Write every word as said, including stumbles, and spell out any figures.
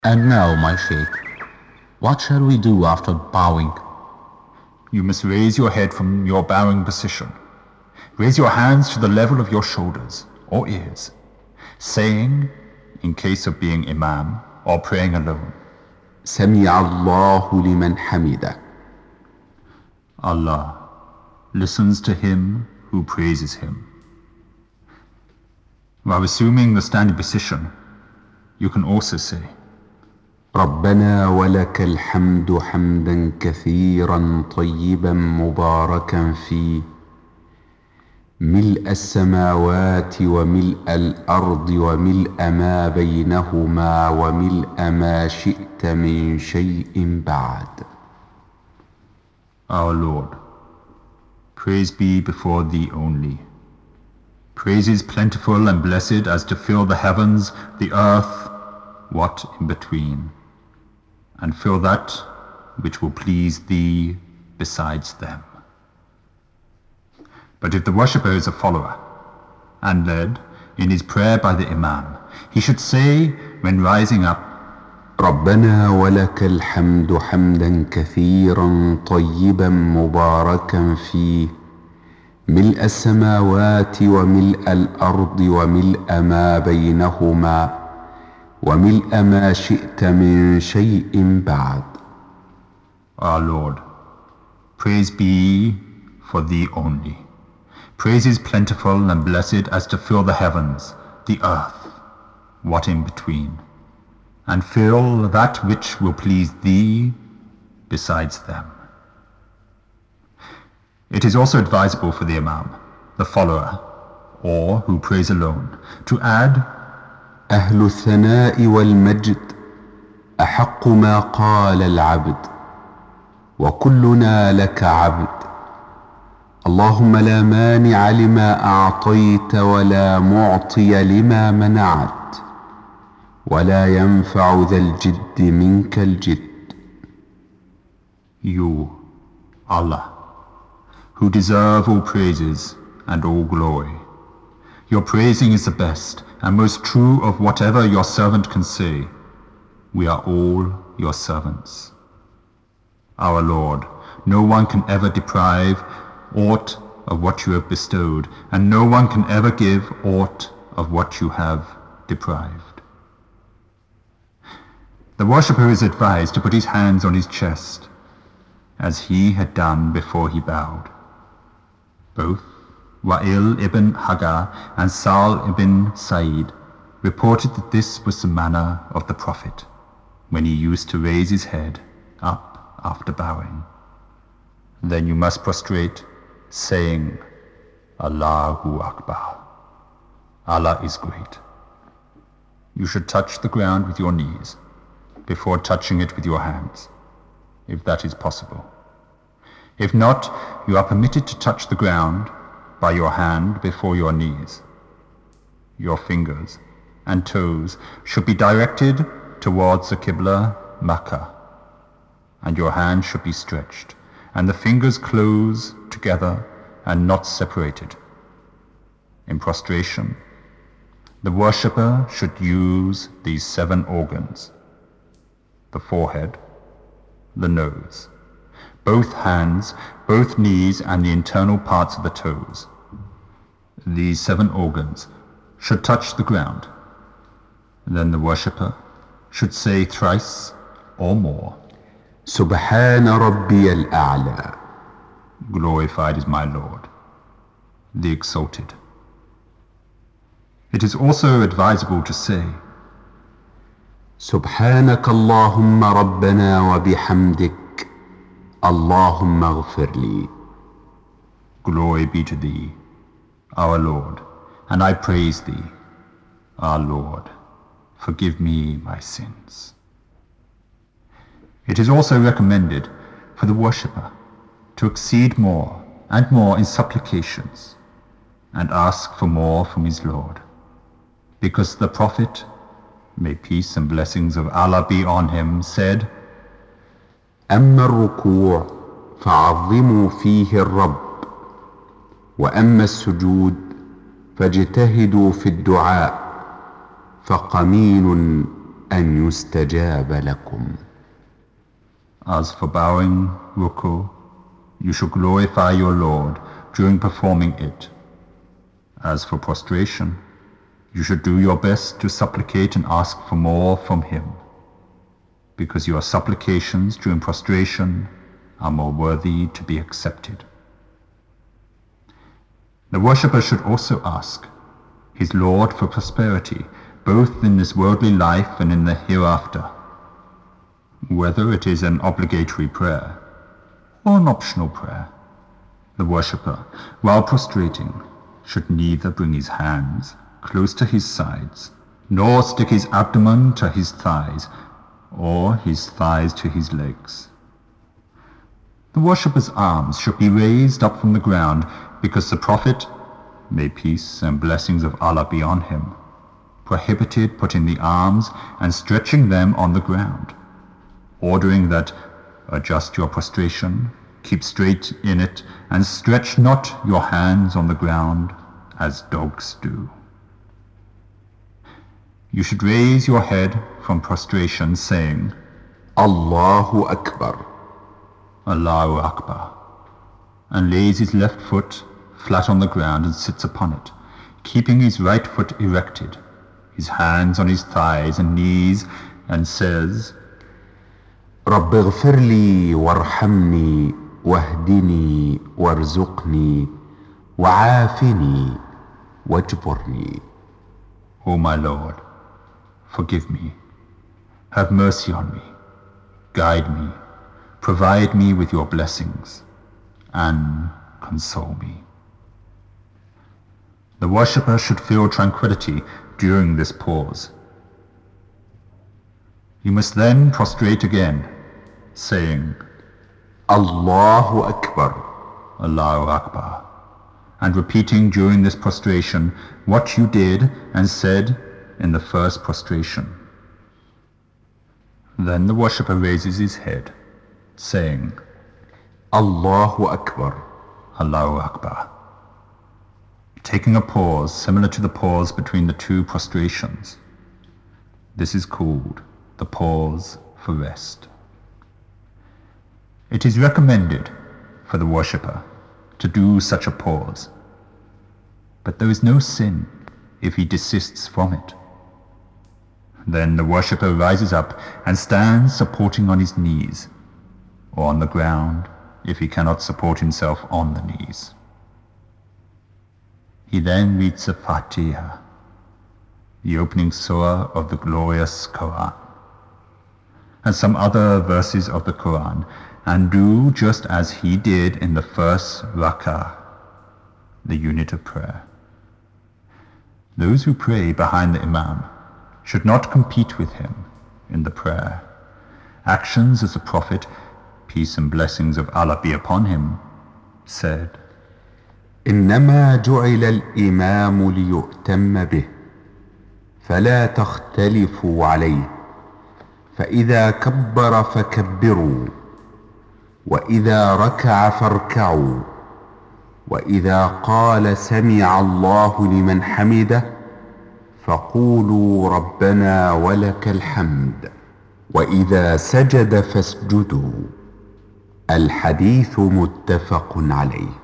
And now, my Shaykh, what shall we do after bowing? You must raise your head from your bowing position. Raise your hands to the level of your shoulders or ears, saying, in case of being Imam or praying alone, سمع الله لمن حمده. Allah listens to him who praises him. While assuming the standing position, you can also say, ربنا ولك الحمد حمدا كثيرا طيبا مباركا فيه ملء السماوات وملء الأرض وملء ما بينهما وملء ما شئت من شيء بعد. Our Lord, praise be before Thee only. Praises plentiful and blessed as to fill the heavens, the earth, what in between, and fill that which will please Thee besides them. But if the worshipper is a follower and led in his prayer by the Imam, he should say when rising up, ربنا ولك الحمد حمدا كثيرا طيبا مباركا فيه ملء السماوات وملء الأرض وملء ما بينهما وملء ما شئت من شيء بعد. Our Lord, praise be for Thee only. Praise is plentiful and blessed as to fill the heavens, the earth, what in between, and fill that which will please Thee besides them. It is also advisable for the Imam, the follower, or who prays alone, to add, أهل الثناء والمجد أحق ما قال العبد وكلنا لك عبد اللهم لا مانع لما أعطيت ولا معطي لما منعت ولا ينفع ذا الجد منك الجد. You, Allah, who deserve all praises and all glory. Your praising is the best and most true of whatever your servant can say. We are all your servants. Our Lord, no one can ever deprive aught of what you have bestowed, and no one can ever give aught of what you have deprived. The worshipper is advised to put his hands on his chest, as he had done before he bowed. Both Wa'il ibn Hagar and Sal ibn Sa'id reported that this was the manner of the Prophet when he used to raise his head up after bowing. Then you must prostrate, saying, Allahu Akbar. Allah is great. You should touch the ground with your knees before touching it with your hands, if that is possible. If not, you are permitted to touch the ground by your hand before your knees. Your fingers and toes should be directed towards the Qibla, Makkah, and your hand should be stretched, and the fingers close together and not separated. In prostration, the worshipper should use these seven organs: the forehead, the nose, both hands, both knees, and the internal parts of the toes. These seven organs should touch the ground. Then the worshipper should say thrice or more, سبحان ربي الأعلى. Glorified is my Lord, the Exalted. It is also advisable to say, سبحانك اللهم ربنا وبحمدك اللهم اغفر لي. Glory be to Thee, our Lord, and I praise Thee, our Lord, forgive me my sins. It is also recommended for the worshipper to exceed more and more in supplications and ask for more from his Lord, because the Prophet, may peace and blessings of Allah be on him, said, أما الركوع فعظموا فيه الرب وأما السجود فاجتهدوا في الدعاء فقمين أن يستجاب لكم. As for bowing, ruku, you should glorify your Lord during performing it. As for prostration, you should do your best to supplicate and ask for more from Him, because your supplications during prostration are more worthy to be accepted. The worshipper should also ask his Lord for prosperity, both in this worldly life and in the hereafter, whether it is an obligatory prayer or an optional prayer. The worshipper, while prostrating, should neither bring his hands close to his sides, nor stick his abdomen to his thighs, or his thighs to his legs. The worshipper's arms should be raised up from the ground, because the Prophet, may peace and blessings of Allah be on him, prohibited putting the arms and stretching them on the ground, ordering that adjust your prostration, keep straight in it, and stretch not your hands on the ground as dogs do. You should raise your head from prostration saying, Allahu Akbar, Allahu Akbar, and lays his left foot flat on the ground and sits upon it, keeping his right foot erected, his hands on his thighs and knees, and says, رب اغفر لي وارحمني واهدني وارزقني وعافني واجبرني. O my Lord, forgive me, have mercy on me, guide me, provide me with your blessings, and console me. The worshipper should feel tranquility during this pause. You must then prostrate again, saying, Allahu Akbar, Allahu Akbar, and repeating during this prostration what you did and said in the first prostration. Then the worshipper raises his head, saying, Allahu Akbar, Allahu Akbar, taking a pause similar to the pause between the two prostrations. This is called the pause for rest. It is recommended for the worshipper to do such a pause, but there is no sin if he desists from it. Then the worshipper rises up and stands supporting on his knees, or on the ground if he cannot support himself on the knees. He then reads the Fatiha, the opening surah of the glorious Quran, and some other verses of the Quran, and do just as he did in the first rak'ah, the unit of prayer. Those who pray behind the Imam should not compete with him in the prayer. Actions as the Prophet, peace and blessings of Allah be upon him, said, إنما جعل الإمام ليؤتم به فلا تختلفوا عليه فإذا كبر فكبروا وإذا ركع فاركعوا وإذا قال سمع الله لمن حمده فقولوا ربنا ولك الحمد وإذا سجد فاسجدوا. الحديث متفق عليه.